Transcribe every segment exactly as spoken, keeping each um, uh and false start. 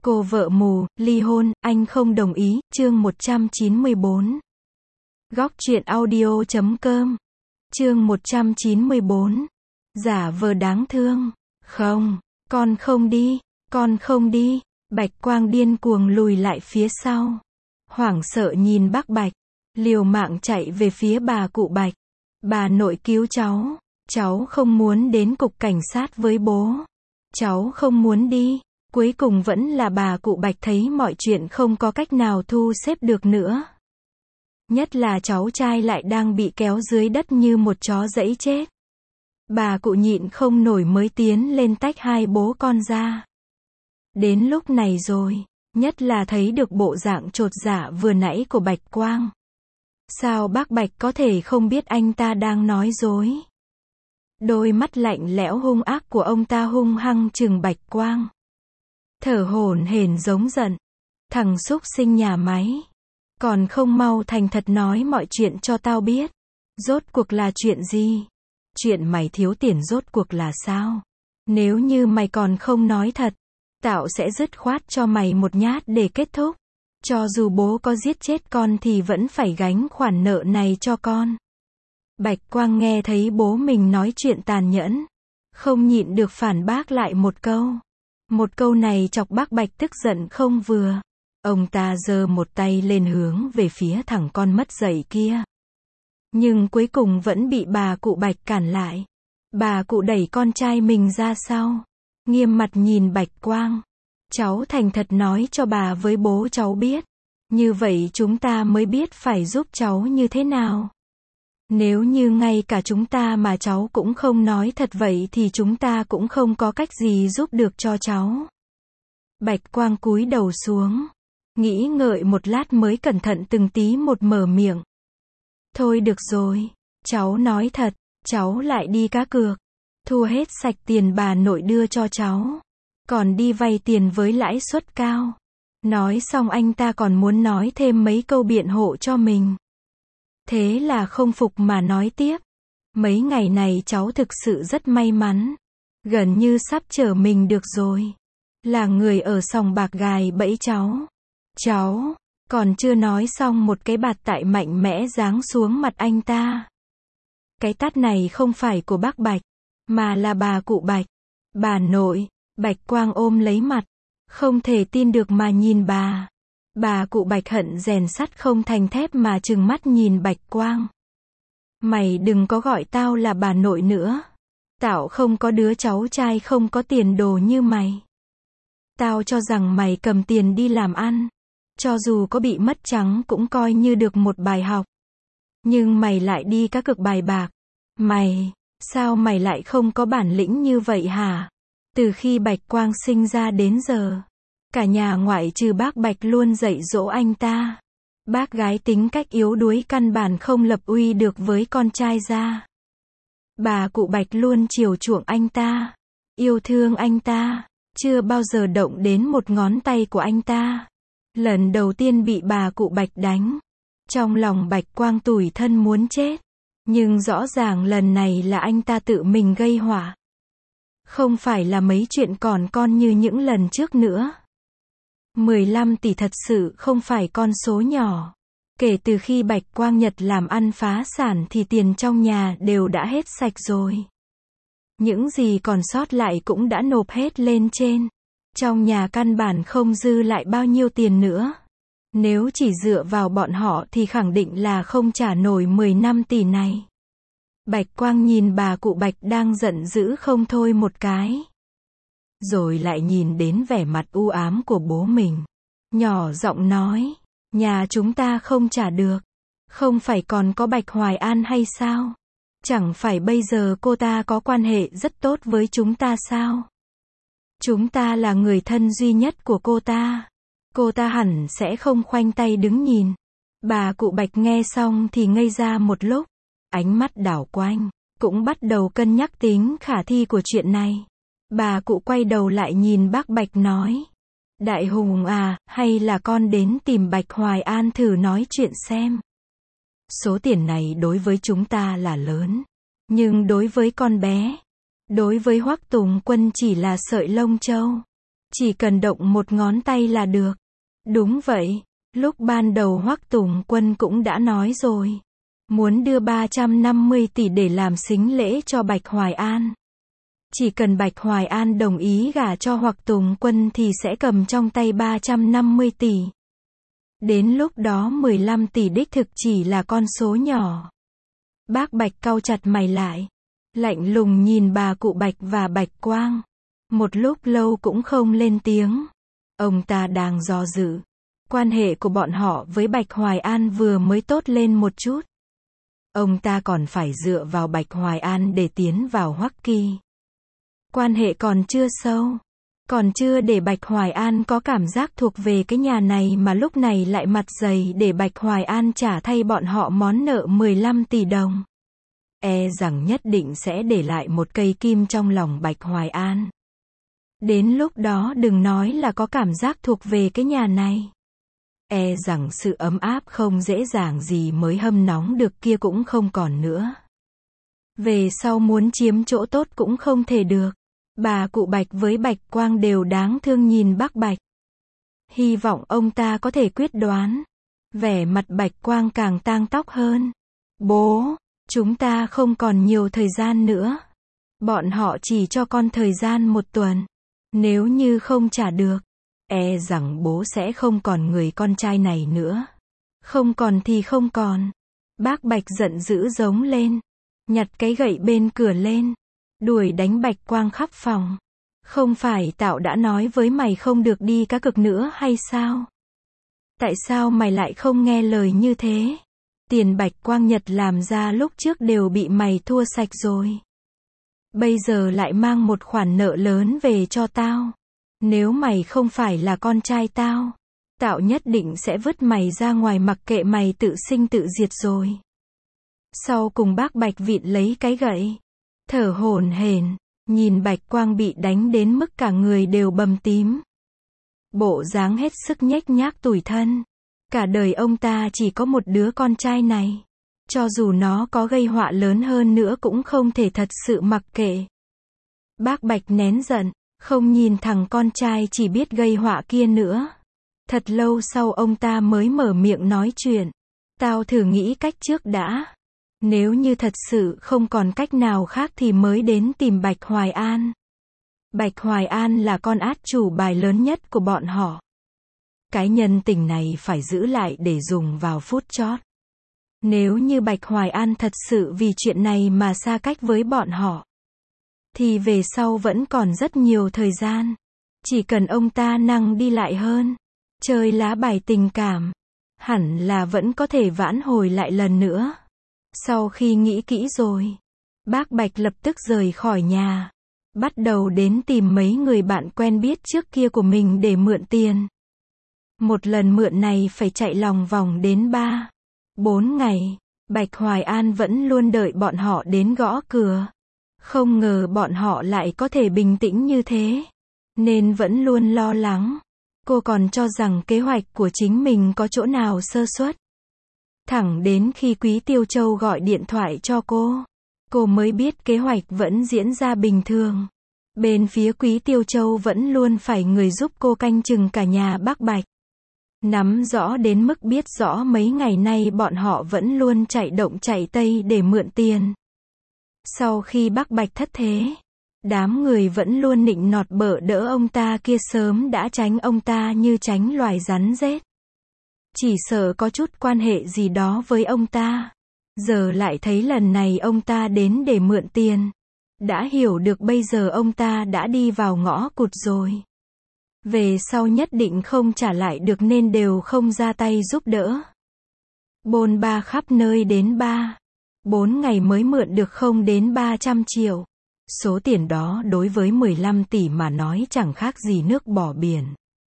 Cô vợ mù, ly hôn, anh không đồng ý, chương một trăm chín mươi bốn. Góc truyện audio chấm com. Chương một trăm chín mươi bốn. Giả vờ đáng thương. Không, con không đi, con không đi. Bạch Quang điên cuồng lùi lại phía sau. Hoảng sợ nhìn bác Bạch, liều mạng chạy về phía bà cụ Bạch. Bà nội cứu cháu, cháu không muốn đến cục cảnh sát với bố. Cháu không muốn đi. Cuối cùng vẫn là bà cụ Bạch thấy mọi chuyện không có cách nào thu xếp được nữa. Nhất là cháu trai lại đang bị kéo dưới đất như một chó dẫy chết. Bà cụ nhịn không nổi mới tiến lên tách hai bố con ra. Đến lúc này rồi, nhất là thấy được bộ dạng chột dạ vừa nãy của Bạch Quang. Sao bác Bạch có thể không biết anh ta đang nói dối? Đôi mắt lạnh lẽo hung ác của ông ta hung hăng trừng Bạch Quang. Thở hổn hển giống giận. Thằng súc sinh nhà máy. Còn không mau thành thật nói mọi chuyện cho tao biết. Rốt cuộc là chuyện gì? Chuyện mày thiếu tiền rốt cuộc là sao? Nếu như mày còn không nói thật, tao sẽ dứt khoát cho mày một nhát để kết thúc. Cho dù bố có giết chết con thì vẫn phải gánh khoản nợ này cho con. Bạch Quang nghe thấy bố mình nói chuyện tàn nhẫn, không nhịn được phản bác lại một câu. Một câu này chọc bác Bạch tức giận không vừa. Ông ta giơ một tay lên hướng về phía thằng con mất dạy kia. Nhưng cuối cùng vẫn bị bà cụ Bạch cản lại. Bà cụ đẩy con trai mình ra sau. Nghiêm mặt nhìn Bạch Quang. Cháu thành thật nói cho bà với bố cháu biết. Như vậy chúng ta mới biết phải giúp cháu như thế nào. Nếu như ngay cả chúng ta mà cháu cũng không nói thật vậy thì chúng ta cũng không có cách gì giúp được cho cháu. Bạch Quang cúi đầu xuống, nghĩ ngợi một lát mới cẩn thận từng tí một mở miệng. Thôi được rồi, cháu nói thật, cháu lại đi cá cược, thu hết sạch tiền bà nội đưa cho cháu, còn đi vay tiền với lãi suất cao. Nói xong anh ta còn muốn nói thêm mấy câu biện hộ cho mình. Thế là không phục mà nói tiếp. Mấy ngày này cháu thực sự rất may mắn. Gần như sắp trở mình được rồi. Là người ở sòng bạc gài bẫy cháu. Cháu, còn chưa nói xong một cái bạt tại mạnh mẽ giáng xuống mặt anh ta. Cái tát này không phải của bác Bạch, mà là bà cụ Bạch. Bà nội, Bạch Quang ôm lấy mặt. Không thể tin được mà nhìn bà. Bà cụ Bạch hận rèn sắt không thành thép mà trừng mắt nhìn Bạch Quang. Mày đừng có gọi tao là bà nội nữa. Tao không có đứa cháu trai không có tiền đồ như mày. Tao cho rằng mày cầm tiền đi làm ăn. Cho dù có bị mất trắng cũng coi như được một bài học. Nhưng mày lại đi cá cược bài bạc. Mày, sao mày lại không có bản lĩnh như vậy hả? Từ khi Bạch Quang sinh ra đến giờ, cả nhà ngoại trừ bác Bạch luôn dạy dỗ anh ta. Bác gái tính cách yếu đuối căn bản không lập uy được với con trai ra. Bà cụ Bạch luôn chiều chuộng anh ta, yêu thương anh ta, chưa bao giờ động đến một ngón tay của anh ta. Lần đầu tiên bị bà cụ Bạch đánh, trong lòng Bạch Quang tủi thân muốn chết. Nhưng rõ ràng lần này là anh ta tự mình gây họa. Không phải là mấy chuyện còn con như những lần trước nữa. mười lăm tỷ thật sự không phải con số nhỏ. Kể từ khi Bạch Quang Nhật làm ăn phá sản thì tiền trong nhà đều đã hết sạch rồi. Những gì còn sót lại cũng đã nộp hết lên trên. Trong nhà căn bản không dư lại bao nhiêu tiền nữa. Nếu chỉ dựa vào bọn họ thì khẳng định là không trả nổi mười lăm tỷ này. Bạch Quang nhìn bà cụ Bạch đang giận dữ không thôi một cái. Rồi lại nhìn đến vẻ mặt u ám của bố mình. Nhỏ giọng nói, nhà chúng ta không trả được. Không phải còn có Bạch Hoài An hay sao? Chẳng phải bây giờ cô ta có quan hệ rất tốt với chúng ta sao? Chúng ta là người thân duy nhất của cô ta. Cô ta hẳn sẽ không khoanh tay đứng nhìn. Bà cụ Bạch nghe xong thì ngây ra một lúc. Ánh mắt đảo quanh, cũng bắt đầu cân nhắc tính khả thi của chuyện này. Bà cụ quay đầu lại nhìn bác Bạch nói. Đại Hùng à, hay là con đến tìm Bạch Hoài An thử nói chuyện xem. Số tiền này đối với chúng ta là lớn. Nhưng đối với con bé, đối với Hoắc Tùng Quân chỉ là sợi lông châu. Chỉ cần động một ngón tay là được. Đúng vậy, lúc ban đầu Hoắc Tùng Quân cũng đã nói rồi. Muốn đưa ba trăm năm mươi tỷ để làm sính lễ cho Bạch Hoài An. Chỉ cần Bạch Hoài An đồng ý gả cho Hoắc Tùng Quân thì sẽ cầm trong tay ba trăm năm mươi tỷ. Đến lúc đó mười lăm tỷ đích thực chỉ là con số nhỏ. Bác Bạch cau chặt mày lại. Lạnh lùng nhìn bà cụ Bạch và Bạch Quang. Một lúc lâu cũng không lên tiếng. Ông ta đang do dự. Quan hệ của bọn họ với Bạch Hoài An vừa mới tốt lên một chút. Ông ta còn phải dựa vào Bạch Hoài An để tiến vào Hoắc Kỳ. Quan hệ còn chưa sâu. Còn chưa để Bạch Hoài An có cảm giác thuộc về cái nhà này mà lúc này lại mặt dày để Bạch Hoài An trả thay bọn họ món nợ mười lăm tỷ đồng. E rằng nhất định sẽ để lại một cây kim trong lòng Bạch Hoài An. Đến lúc đó đừng nói là có cảm giác thuộc về cái nhà này. E rằng sự ấm áp không dễ dàng gì mới hâm nóng được kia cũng không còn nữa. Về sau muốn chiếm chỗ tốt cũng không thể được. Bà cụ Bạch với Bạch Quang đều đáng thương nhìn bác Bạch. Hy vọng ông ta có thể quyết đoán. Vẻ mặt Bạch Quang càng tang tóc hơn. Bố, chúng ta không còn nhiều thời gian nữa. Bọn họ chỉ cho con thời gian một tuần. Nếu như không trả được, e rằng bố sẽ không còn người con trai này nữa. Không còn thì không còn. Bác Bạch giận dữ giống lên. Nhặt cái gậy bên cửa lên. Đuổi đánh Bạch Quang khắp phòng. Không phải tao đã nói với mày không được đi cá cược nữa hay sao? Tại sao mày lại không nghe lời như thế? Tiền Bạch Quang Nhật làm ra lúc trước đều bị mày thua sạch rồi. Bây giờ lại mang một khoản nợ lớn về cho tao. Nếu mày không phải là con trai tao, tao nhất định sẽ vứt mày ra ngoài mặc kệ mày tự sinh tự diệt rồi. Sau cùng bác Bạch vịn lấy cái gậy. Thở hổn hển, nhìn Bạch Quang bị đánh đến mức cả người đều bầm tím. Bộ dáng hết sức nhếch nhác tủi thân. Cả đời ông ta chỉ có một đứa con trai này. Cho dù nó có gây họa lớn hơn nữa cũng không thể thật sự mặc kệ. Bác Bạch nén giận, không nhìn thằng con trai chỉ biết gây họa kia nữa. Thật lâu sau ông ta mới mở miệng nói chuyện. Tao thử nghĩ cách trước đã. Nếu như thật sự không còn cách nào khác thì mới đến tìm Bạch Hoài An. Bạch Hoài An là con át chủ bài lớn nhất của bọn họ. Cái nhân tình này phải giữ lại để dùng vào phút chót. Nếu như Bạch Hoài An thật sự vì chuyện này mà xa cách với bọn họ, thì về sau vẫn còn rất nhiều thời gian. Chỉ cần ông ta năng đi lại hơn, chơi lá bài tình cảm, hẳn là vẫn có thể vãn hồi lại lần nữa. Sau khi nghĩ kỹ rồi, bác Bạch lập tức rời khỏi nhà. Bắt đầu đến tìm mấy người bạn quen biết trước kia của mình để mượn tiền. Một lần mượn này phải chạy lòng vòng đến ba, bốn ngày. Bạch Hoài An vẫn luôn đợi bọn họ đến gõ cửa. Không ngờ bọn họ lại có thể bình tĩnh như thế. Nên vẫn luôn lo lắng. Cô còn cho rằng kế hoạch của chính mình có chỗ nào sơ suất. Thẳng đến khi Quý Tiêu Châu gọi điện thoại cho cô, cô mới biết kế hoạch vẫn diễn ra bình thường. Bên phía Quý Tiêu Châu vẫn luôn phải người giúp cô canh chừng cả nhà bác Bạch. Nắm rõ đến mức biết rõ mấy ngày nay bọn họ vẫn luôn chạy động chạy tây để mượn tiền. Sau khi bác Bạch thất thế, đám người vẫn luôn nịnh nọt bợ đỡ ông ta kia sớm đã tránh ông ta như tránh loài rắn rết. Chỉ sợ có chút quan hệ gì đó với ông ta. Giờ lại thấy lần này ông ta đến để mượn tiền. Đã hiểu được bây giờ ông ta đã đi vào ngõ cụt rồi. Về sau nhất định không trả lại được nên đều không ra tay giúp đỡ. Bôn ba khắp nơi đến ba, bốn ngày mới mượn được không đến ba trăm triệu. Số tiền đó đối với mười lăm tỷ mà nói chẳng khác gì nước bỏ biển.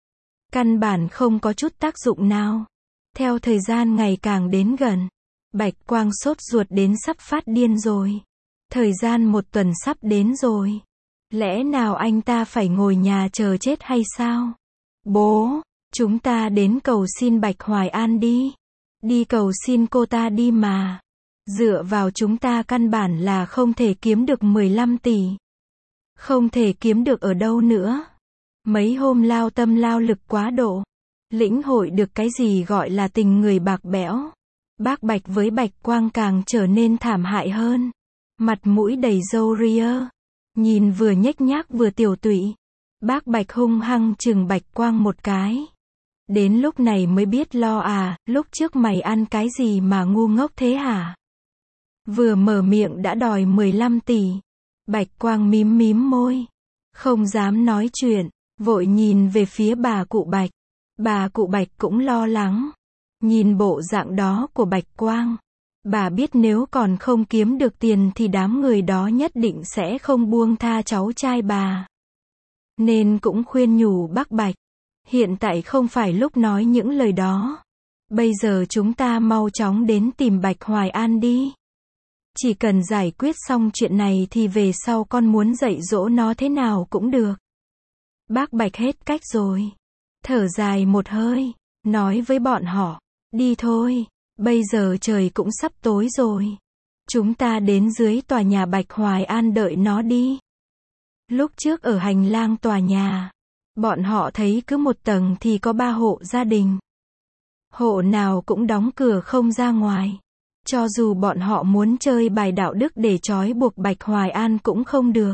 Căn bản không có chút tác dụng nào. Theo thời gian ngày càng đến gần, Bạch Quang sốt ruột đến sắp phát điên rồi. Thời gian một tuần sắp đến rồi. Lẽ nào anh ta phải ngồi nhà chờ chết hay sao? Bố, chúng ta đến cầu xin Bạch Hoài An đi. Đi cầu xin cô ta đi mà. Dựa vào chúng ta căn bản là không thể kiếm được mười lăm tỷ. Không thể kiếm được ở đâu nữa. Mấy hôm lao tâm lao lực quá độ, lĩnh hội được cái gì gọi là tình người bạc bẽo. Bác Bạch với Bạch Quang càng trở nên thảm hại hơn. Mặt mũi đầy râu ria, nhìn vừa nhếch nhác vừa tiểu tụy. Bác Bạch hung hăng chừng Bạch Quang một cái. Đến lúc này mới biết lo à, lúc trước mày ăn cái gì mà ngu ngốc thế hả? Vừa mở miệng đã đòi mười lăm tỷ. Bạch Quang mím mím môi, không dám nói chuyện, vội nhìn về phía bà cụ Bạch. Bà cụ Bạch cũng lo lắng. Nhìn bộ dạng đó của Bạch Quang, bà biết nếu còn không kiếm được tiền thì đám người đó nhất định sẽ không buông tha cháu trai bà. Nên cũng khuyên nhủ bác Bạch, hiện tại không phải lúc nói những lời đó. Bây giờ chúng ta mau chóng đến tìm Bạch Hoài An đi. Chỉ cần giải quyết xong chuyện này thì về sau con muốn dạy dỗ nó thế nào cũng được. Bác Bạch hết cách rồi. Thở dài một hơi, nói với bọn họ, đi thôi, bây giờ trời cũng sắp tối rồi. Chúng ta đến dưới tòa nhà Bạch Hoài An đợi nó đi. Lúc trước ở hành lang tòa nhà, bọn họ thấy cứ một tầng thì có ba hộ gia đình. Hộ nào cũng đóng cửa không ra ngoài. Cho dù bọn họ muốn chơi bài đạo đức để trói buộc Bạch Hoài An cũng không được.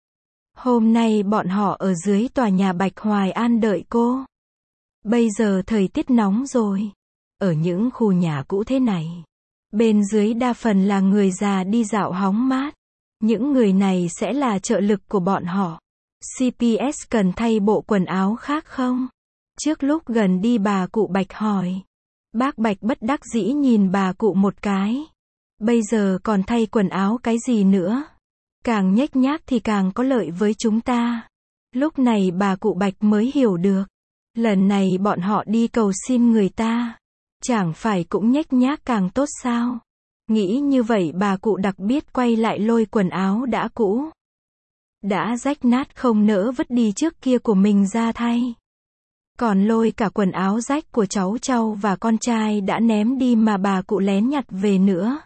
Hôm nay bọn họ ở dưới tòa nhà Bạch Hoài An đợi cô. Bây giờ thời tiết nóng rồi. Ở những khu nhà cũ thế này, bên dưới đa phần là người già đi dạo hóng mát. Những người này sẽ là trợ lực của bọn họ. xê pê ét cần thay bộ quần áo khác không? Trước lúc gần đi bà cụ Bạch hỏi. Bác Bạch bất đắc dĩ nhìn bà cụ một cái. Bây giờ còn thay quần áo cái gì nữa? Càng nhếch nhác thì càng có lợi với chúng ta. Lúc này bà cụ Bạch mới hiểu được. Lần này bọn họ đi cầu xin người ta. Chẳng phải cũng nhếch nhác càng tốt sao? Nghĩ như vậy bà cụ đặc biệt quay lại lôi quần áo đã cũ, đã rách nát không nỡ vứt đi trước kia của mình ra thay. Còn lôi cả quần áo rách của cháu trâu và con trai đã ném đi mà bà cụ lén nhặt về nữa.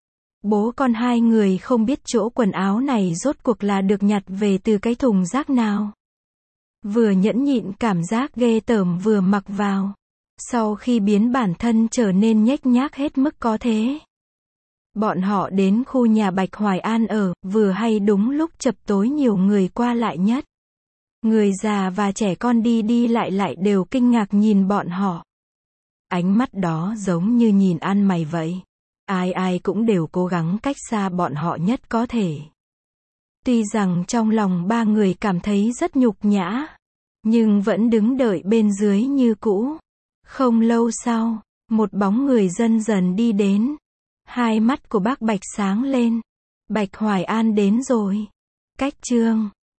Bố con hai người không biết chỗ quần áo này rốt cuộc là được nhặt về từ cái thùng rác nào. Vừa nhẫn nhịn cảm giác ghê tởm vừa mặc vào. Sau khi biến bản thân trở nên nhếch nhác hết mức có thể. Bọn họ đến khu nhà Bạch Hoài An ở, vừa hay đúng lúc chập tối nhiều người qua lại nhất. Người già và trẻ con đi đi lại lại đều kinh ngạc nhìn bọn họ. Ánh mắt đó giống như nhìn ăn mày vậy. Ai ai cũng đều cố gắng cách xa bọn họ nhất có thể. Tuy rằng trong lòng ba người cảm thấy rất nhục nhã, nhưng vẫn đứng đợi bên dưới như cũ. Không lâu sau, một bóng người dần dần đi đến. Hai mắt của bác Bạch sáng lên. Bạch Hoài An đến rồi. Cách chương